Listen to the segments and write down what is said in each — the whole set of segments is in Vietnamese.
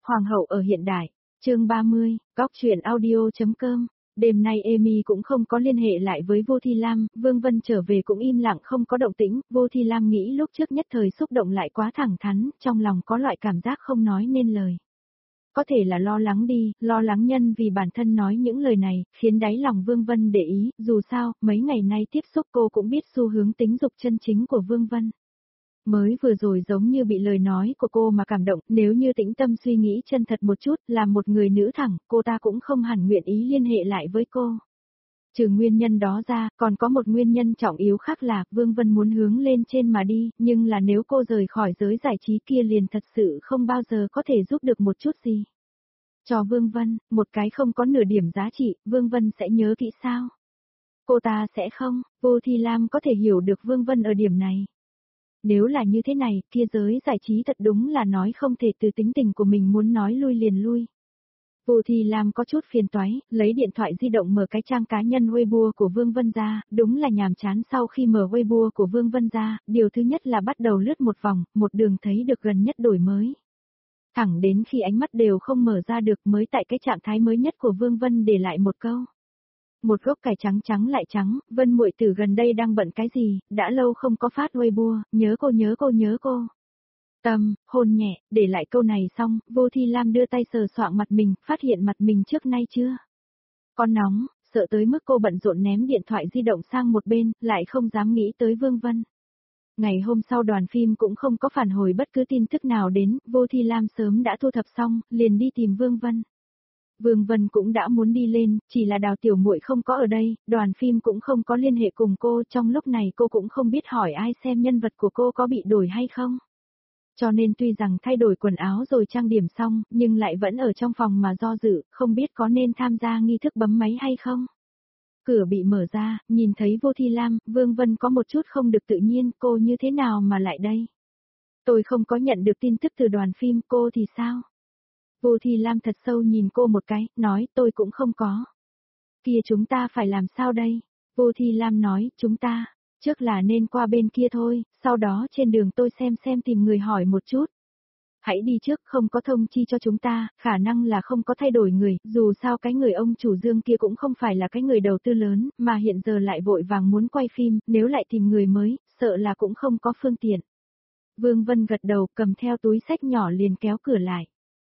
Hoàng hậu ở hiện đại, chương 30, góc truyện audio.com. Đêm nay Amy cũng không có liên hệ lại với Vô Thi Lam, Vương Vân trở về cũng im lặng không có động tĩnh, Vô Thi Lam nghĩ lúc trước nhất thời xúc động lại quá thẳng thắn, trong lòng có loại cảm giác không nói nên lời. Có thể là lo lắng đi, lo lắng nhân vì bản thân nói những lời này, khiến đáy lòng Vương Vân để ý, dù sao, mấy ngày nay tiếp xúc cô cũng biết xu hướng tính dục chân chính của Vương Vân. Mới vừa rồi giống như bị lời nói của cô mà cảm động, nếu như tĩnh tâm suy nghĩ chân thật một chút, là một người nữ thẳng, cô ta cũng không hẳn nguyện ý liên hệ lại với cô. Trừ nguyên nhân đó ra, còn có một nguyên nhân trọng yếu khác là, Vương Vân muốn hướng lên trên mà đi, nhưng là nếu cô rời khỏi giới giải trí kia liền thật sự không bao giờ có thể giúp được một chút gì. Cho Vương Vân, một cái không có nửa điểm giá trị, Vương Vân sẽ nhớ kỹ sao? Cô ta sẽ không, Vô Thi Lam có thể hiểu được Vương Vân ở điểm này. Nếu là như thế này, kia giới giải trí thật đúng là nói không thể từ tính tình của mình muốn nói lui liền lui. Vô Thi Lam có chút phiền toái, lấy điện thoại di động mở cái trang cá nhân Weibo của Vương Vân ra, đúng là nhàm chán sau khi mở Weibo của Vương Vân ra, điều thứ nhất là bắt đầu lướt một vòng, một đường thấy được gần nhất đổi mới. Thẳng đến khi ánh mắt đều không mở ra được mới tại cái trạng thái mới nhất của Vương Vân để lại một câu. Một gốc cải trắng trắng lại trắng, Vân muội tử gần đây đang bận cái gì, đã lâu không có phát Weibo, nhớ cô nhớ cô nhớ cô. Tâm, hôn nhẹ, để lại câu này xong, Vô Thi Lam đưa tay sờ soạng mặt mình, phát hiện mặt mình trước nay chưa. Con nóng, sợ tới mức cô bận rộn ném điện thoại di động sang một bên, lại không dám nghĩ tới Vương Vân. Ngày hôm sau đoàn phim cũng không có phản hồi bất cứ tin tức nào đến, Vô Thi Lam sớm đã thu thập xong, liền đi tìm Vương Vân. Vương Vân cũng đã muốn đi lên, chỉ là Đào tiểu muội không có ở đây, đoàn phim cũng không có liên hệ cùng cô, trong lúc này cô cũng không biết hỏi ai xem nhân vật của cô có bị đổi hay không. Cho nên tuy rằng thay đổi quần áo rồi trang điểm xong, nhưng lại vẫn ở trong phòng mà do dự, không biết có nên tham gia nghi thức bấm máy hay không. Cửa bị mở ra, nhìn thấy Vô Thi Lam, Vương Vân có một chút không được tự nhiên, cô như thế nào mà lại đây? Tôi không có nhận được tin tức từ đoàn phim, cô thì sao? Vô Thi Lam thật sâu nhìn cô một cái, nói tôi cũng không có. Kia chúng ta phải làm sao đây? Vô Thi Lam nói, chúng ta, trước là nên qua bên kia thôi, sau đó trên đường tôi xem tìm người hỏi một chút. Hãy đi trước, không có thông chi cho chúng ta, khả năng là không có thay đổi người, dù sao cái người ông chủ Dương kia cũng không phải là cái người đầu tư lớn, mà hiện giờ lại vội vàng muốn quay phim, nếu lại tìm người mới, sợ là cũng không có phương tiện. Vương Vân gật đầu, cầm theo túi xách nhỏ liền kéo cửa lại.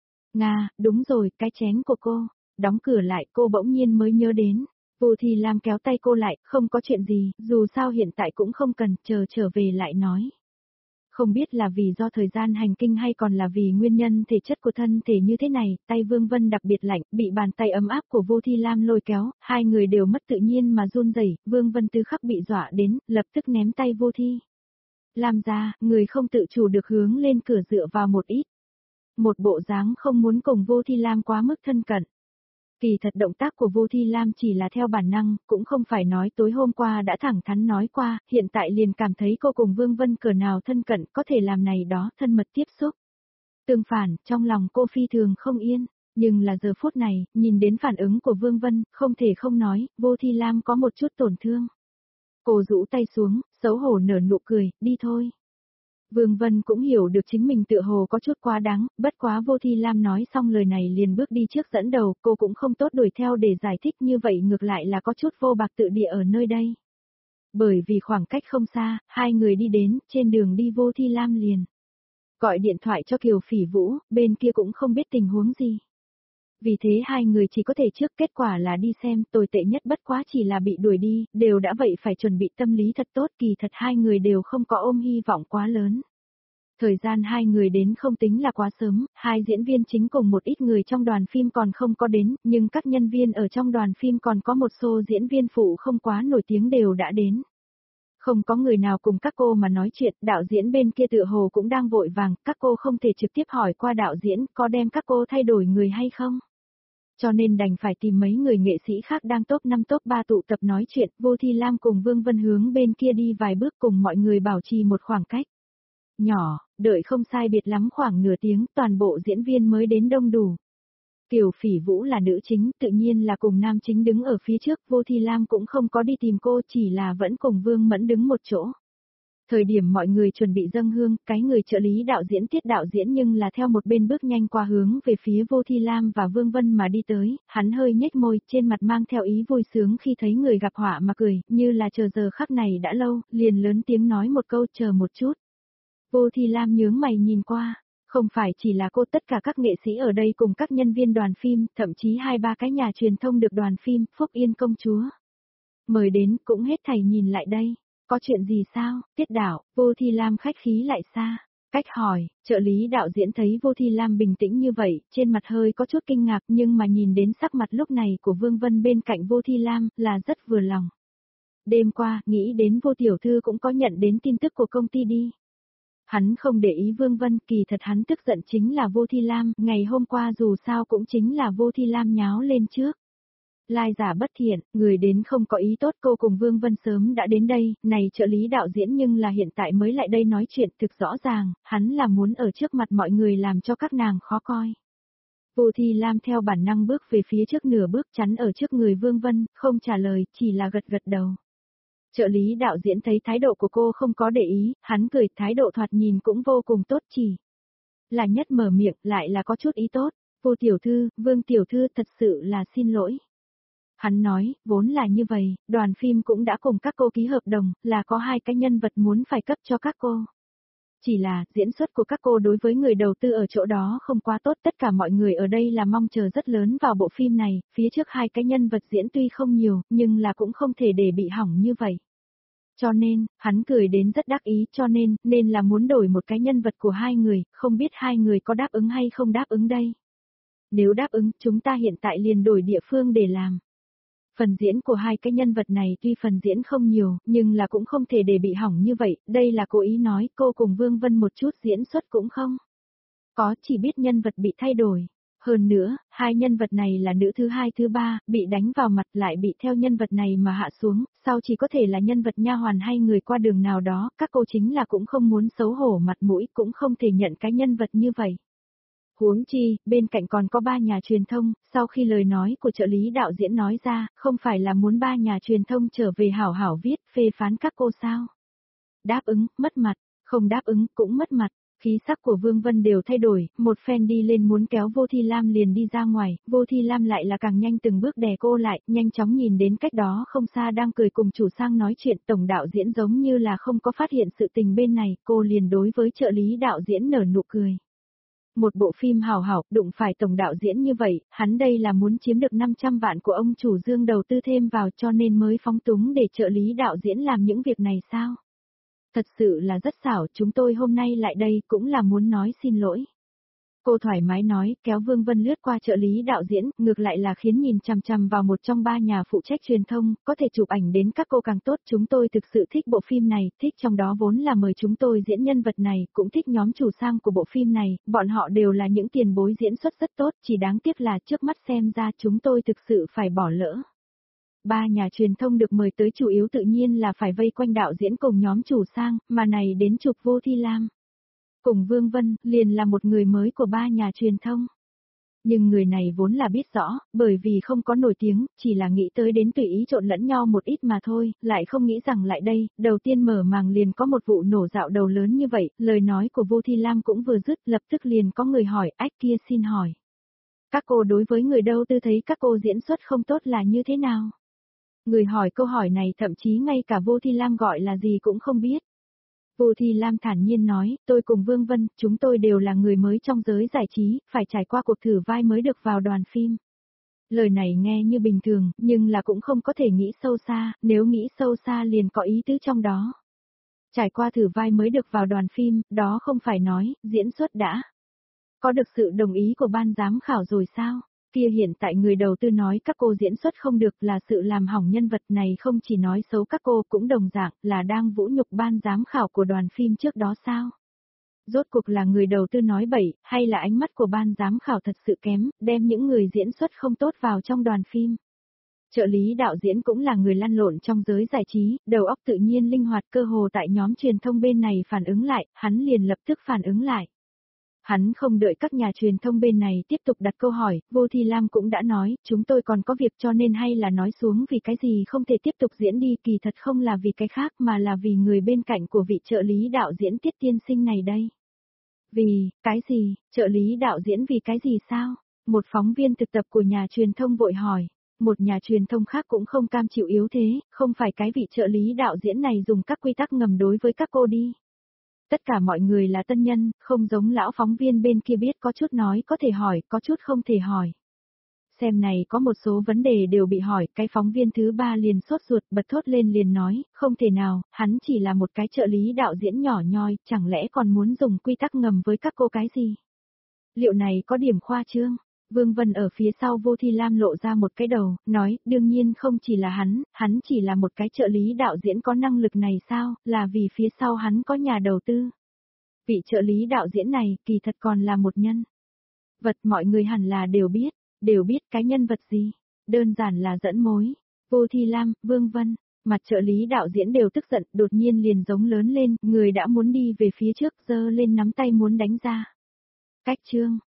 Nga, đúng rồi, cái chén của cô. Đóng cửa lại, cô bỗng nhiên mới nhớ đến. Vô Thi Lam kéo tay cô lại, không có chuyện gì, dù sao hiện tại cũng không cần, trở về lại nói. Không biết là vì do thời gian hành kinh hay còn là vì nguyên nhân thể chất của thân thể như thế này, tay Vương Vân đặc biệt lạnh, bị bàn tay ấm áp của Vô Thi Lam lôi kéo, hai người đều mất tự nhiên mà run rẩy. Vương Vân tư khắc bị dọa đến, lập tức ném tay Vô Thi Lam ra, người không tự chủ được hướng lên cửa dựa vào một ít. Một bộ dáng không muốn cùng Vô Thi Lam quá mức thân cận. Kỳ thật động tác của Vô Thi Lam chỉ là theo bản năng, cũng không phải nói tối hôm qua đã thẳng thắn nói qua, hiện tại liền cảm thấy cô cùng Vương Vân cỡ nào thân cận, có thể làm này đó, thân mật tiếp xúc. Tương phản, trong lòng cô phi thường không yên, nhưng là giờ phút này, nhìn đến phản ứng của Vương Vân, không thể không nói, Vô Thi Lam có một chút tổn thương. Cô rũ tay xuống, xấu hổ nở nụ cười, đi thôi. Vương Vân cũng hiểu được chính mình tựa hồ có chút quá đáng, bất quá Vô Thi Lam nói xong lời này liền bước đi trước dẫn đầu, cô cũng không tốt đuổi theo để giải thích như vậy ngược lại là có chút vô bạc tự địa ở nơi đây. Bởi vì khoảng cách không xa, hai người đi đến, trên đường đi Vô Thi Lam liền gọi điện thoại cho Kiều Phỉ Vũ, bên kia cũng không biết tình huống gì. Vì thế hai người chỉ có thể trước kết quả là đi xem, tồi tệ nhất bất quá chỉ là bị đuổi đi, đều đã vậy phải chuẩn bị tâm lý thật tốt, kỳ thật hai người đều không có ôm hy vọng quá lớn. Thời gian hai người đến không tính là quá sớm, hai diễn viên chính cùng một ít người trong đoàn phim còn không có đến, nhưng các nhân viên ở trong đoàn phim còn có một số diễn viên phụ không quá nổi tiếng đều đã đến. Không có người nào cùng các cô mà nói chuyện, đạo diễn bên kia tựa hồ cũng đang vội vàng, các cô không thể trực tiếp hỏi qua đạo diễn có đem các cô thay đổi người hay không. Cho nên đành phải tìm mấy người nghệ sĩ khác đang top 5 top 3 tụ tập nói chuyện, Vô Thi Lam cùng Vương Vân hướng bên kia đi vài bước cùng mọi người bảo trì một khoảng cách nhỏ, đợi không sai biệt lắm khoảng nửa tiếng, toàn bộ diễn viên mới đến đông đủ. Kiều Phỉ Vũ là nữ chính, tự nhiên là cùng nam chính đứng ở phía trước, Vô Thi Lam cũng không có đi tìm cô, chỉ là vẫn cùng Vương Mẫn đứng một chỗ. Thời điểm mọi người chuẩn bị dâng hương, cái người trợ lý đạo diễn Tiết đạo diễn nhưng là theo một bên bước nhanh qua hướng về phía Vô Thi Lam và Vương Vân mà đi tới, hắn hơi nhếch môi, trên mặt mang theo ý vui sướng khi thấy người gặp họa mà cười, như là chờ giờ khắc này đã lâu, liền lớn tiếng nói một câu chờ một chút. Vô Thi Lam nhướng mày nhìn qua, không phải chỉ là cô, tất cả các nghệ sĩ ở đây cùng các nhân viên đoàn phim, thậm chí 2-3 cái nhà truyền thông được đoàn phim Phúc Yên công chúa mời đến cũng hết thảy nhìn lại đây. Có chuyện gì sao? Tiết đạo, Vô Thi Lam khách khí lại xa. Cách hỏi, trợ lý đạo diễn thấy Vô Thi Lam bình tĩnh như vậy, trên mặt hơi có chút kinh ngạc nhưng mà nhìn đến sắc mặt lúc này của Vương Vân bên cạnh Vô Thi Lam là rất vừa lòng. Đêm qua, nghĩ đến Vô Tiểu Thư cũng có nhận đến tin tức của công ty đi. Hắn không để ý Vương Vân, kỳ thật hắn tức giận chính là Vô Thi Lam, ngày hôm qua dù sao cũng chính là Vô Thi Lam nháo lên trước. Lai giả bất thiện, người đến không có ý tốt, cô cùng Vương Vân sớm đã đến đây, này trợ lý đạo diễn nhưng là hiện tại mới lại đây nói chuyện, thực rõ ràng, hắn là muốn ở trước mặt mọi người làm cho các nàng khó coi. Vô Thi Lam theo bản năng bước về phía trước nửa bước, chắn ở trước người Vương Vân, không trả lời, chỉ là gật gật đầu. Trợ lý đạo diễn thấy thái độ của cô không có để ý, hắn cười, thái độ thoạt nhìn cũng vô cùng tốt, chỉ là nhất mở miệng lại là có chút ý tốt. Vô tiểu thư, Vương tiểu thư, thật sự là xin lỗi. Hắn nói, vốn là như vậy, đoàn phim cũng đã cùng các cô ký hợp đồng, là có 2 cái nhân vật muốn phải cấp cho các cô. Chỉ là, diễn xuất của các cô đối với người đầu tư ở chỗ đó không quá tốt, tất cả mọi người ở đây là mong chờ rất lớn vào bộ phim này, phía trước 2 cái nhân vật diễn tuy không nhiều, nhưng là cũng không thể để bị hỏng như vậy. Cho nên, hắn cười đến rất đắc ý, cho nên là muốn đổi một cái nhân vật của 2 người, không biết 2 người có đáp ứng hay không đáp ứng đây. Nếu đáp ứng, chúng ta hiện tại liền đổi địa phương để làm. Phần diễn của 2 cái nhân vật này tuy phần diễn không nhiều, nhưng là cũng không thể để bị hỏng như vậy, đây là cố ý nói, cô cùng Vương Vân một chút diễn xuất cũng không. Có, chỉ biết nhân vật bị thay đổi. Hơn nữa, 2 nhân vật này là nữ thứ 2 thứ 3, bị đánh vào mặt lại bị theo nhân vật này mà hạ xuống, sau chỉ có thể là nhân vật nha hoàn hay người qua đường nào đó, các cô chính là cũng không muốn xấu hổ mặt mũi, cũng không thể nhận cái nhân vật như vậy. Huống chi, bên cạnh còn có 3 nhà truyền thông, sau khi lời nói của trợ lý đạo diễn nói ra, không phải là muốn 3 nhà truyền thông trở về hảo hảo viết, phê phán các cô sao? Đáp ứng, mất mặt, không đáp ứng, cũng mất mặt. Khí sắc của Vương Vân đều thay đổi, một phen đi lên muốn kéo Vô Thi Lam liền đi ra ngoài, Vô Thi Lam lại là càng nhanh từng bước đè cô lại, nhanh chóng nhìn đến cách đó không xa đang cười cùng chủ sang nói chuyện, tổng đạo diễn giống như là không có phát hiện sự tình bên này, cô liền đối với trợ lý đạo diễn nở nụ cười. Một bộ phim hào hảo, đụng phải tổng đạo diễn như vậy, hắn đây là muốn chiếm được 500 vạn của ông chủ Dương đầu tư thêm vào cho nên mới phóng túng để trợ lý đạo diễn làm những việc này sao? Thật sự là rất xảo, chúng tôi hôm nay lại đây cũng là muốn nói xin lỗi. Cô thoải mái nói, kéo Vương Vân lướt qua trợ lý đạo diễn, ngược lại là khiến nhìn chằm chằm vào một trong 3 nhà phụ trách truyền thông, có thể chụp ảnh đến các cô càng tốt, chúng tôi thực sự thích bộ phim này, thích trong đó vốn là mời chúng tôi diễn nhân vật này, cũng thích nhóm chủ sang của bộ phim này, bọn họ đều là những tiền bối diễn xuất rất tốt, chỉ đáng tiếc là trước mắt xem ra chúng tôi thực sự phải bỏ lỡ. 3 nhà truyền thông được mời tới chủ yếu tự nhiên là phải vây quanh đạo diễn cùng nhóm chủ sang, mà này đến chụp Vô Thi Lam. Cùng Vương Vân, liền là một người mới của 3 nhà truyền thông. Nhưng người này vốn là biết rõ, bởi vì không có nổi tiếng, chỉ là nghĩ tới đến tùy ý trộn lẫn nhau một ít mà thôi, lại không nghĩ rằng lại đây, đầu tiên mở màng liền có một vụ nổ dạo đầu lớn như vậy, lời nói của Vô Thi Lam cũng vừa dứt, lập tức liền có người hỏi, ách kia xin hỏi. Các cô đối với người đầu tư thấy các cô diễn xuất không tốt là như thế nào? Người hỏi câu hỏi này thậm chí ngay cả Vô Thi Lam gọi là gì cũng không biết. Vô Thi Lam thản nhiên nói, tôi cùng Vương Vân, chúng tôi đều là người mới trong giới giải trí, phải trải qua cuộc thử vai mới được vào đoàn phim. Lời này nghe như bình thường, nhưng là cũng không có thể nghĩ sâu xa, nếu nghĩ sâu xa liền có ý tứ trong đó. Trải qua thử vai mới được vào đoàn phim, đó không phải nói, diễn xuất đã. Có được sự đồng ý của ban giám khảo rồi sao? Kia hiện tại người đầu tư nói các cô diễn xuất không được là sự làm hỏng nhân vật này, không chỉ nói xấu các cô cũng đồng dạng là đang vũ nhục ban giám khảo của đoàn phim trước đó sao? Rốt cuộc là người đầu tư nói bậy, hay là ánh mắt của ban giám khảo thật sự kém, đem những người diễn xuất không tốt vào trong đoàn phim? Trợ lý đạo diễn cũng là người lăn lộn trong giới giải trí, đầu óc tự nhiên linh hoạt, cơ hồ tại nhóm truyền thông bên này phản ứng lại, hắn liền lập tức phản ứng lại. Hắn không đợi các nhà truyền thông bên này tiếp tục đặt câu hỏi, Vô Thi Lam cũng đã nói, chúng tôi còn có việc cho nên hay là nói xuống vì cái gì không thể tiếp tục diễn đi, kỳ thật không là vì cái khác mà là vì người bên cạnh của vị trợ lý đạo diễn Tiết tiên sinh này đây. Vì, cái gì, trợ lý đạo diễn vì cái gì sao? Một phóng viên thực tập của nhà truyền thông vội hỏi. Một nhà truyền thông khác cũng không cam chịu yếu thế, không phải cái vị trợ lý đạo diễn này dùng các quy tắc ngầm đối với các cô đi. Tất cả mọi người là tân nhân, không giống lão phóng viên bên kia biết có chút nói có thể hỏi, có chút không thể hỏi. Xem này có một số vấn đề đều bị hỏi, cái phóng viên thứ ba liền sốt ruột bật thốt lên liền nói, không thể nào, hắn chỉ là một cái trợ lý đạo diễn nhỏ nhoi, chẳng lẽ còn muốn dùng quy tắc ngầm với các cô cái gì? Liệu này có điểm khoa trương? Vương Vân ở phía sau Vô Thi Lam lộ ra một cái đầu, nói, đương nhiên không chỉ là hắn chỉ là một cái trợ lý đạo diễn có năng lực này sao, là vì phía sau hắn có nhà đầu tư. Vị trợ lý đạo diễn này, kỳ thật còn là một nhân vật mọi người hẳn là đều biết cái nhân vật gì, đơn giản là dẫn mối. Vô Thi Lam, Vương Vân, mặt trợ lý đạo diễn đều tức giận, đột nhiên liền giống lớn lên, người đã muốn đi về phía trước, giơ lên nắm tay muốn đánh ra. Cách chương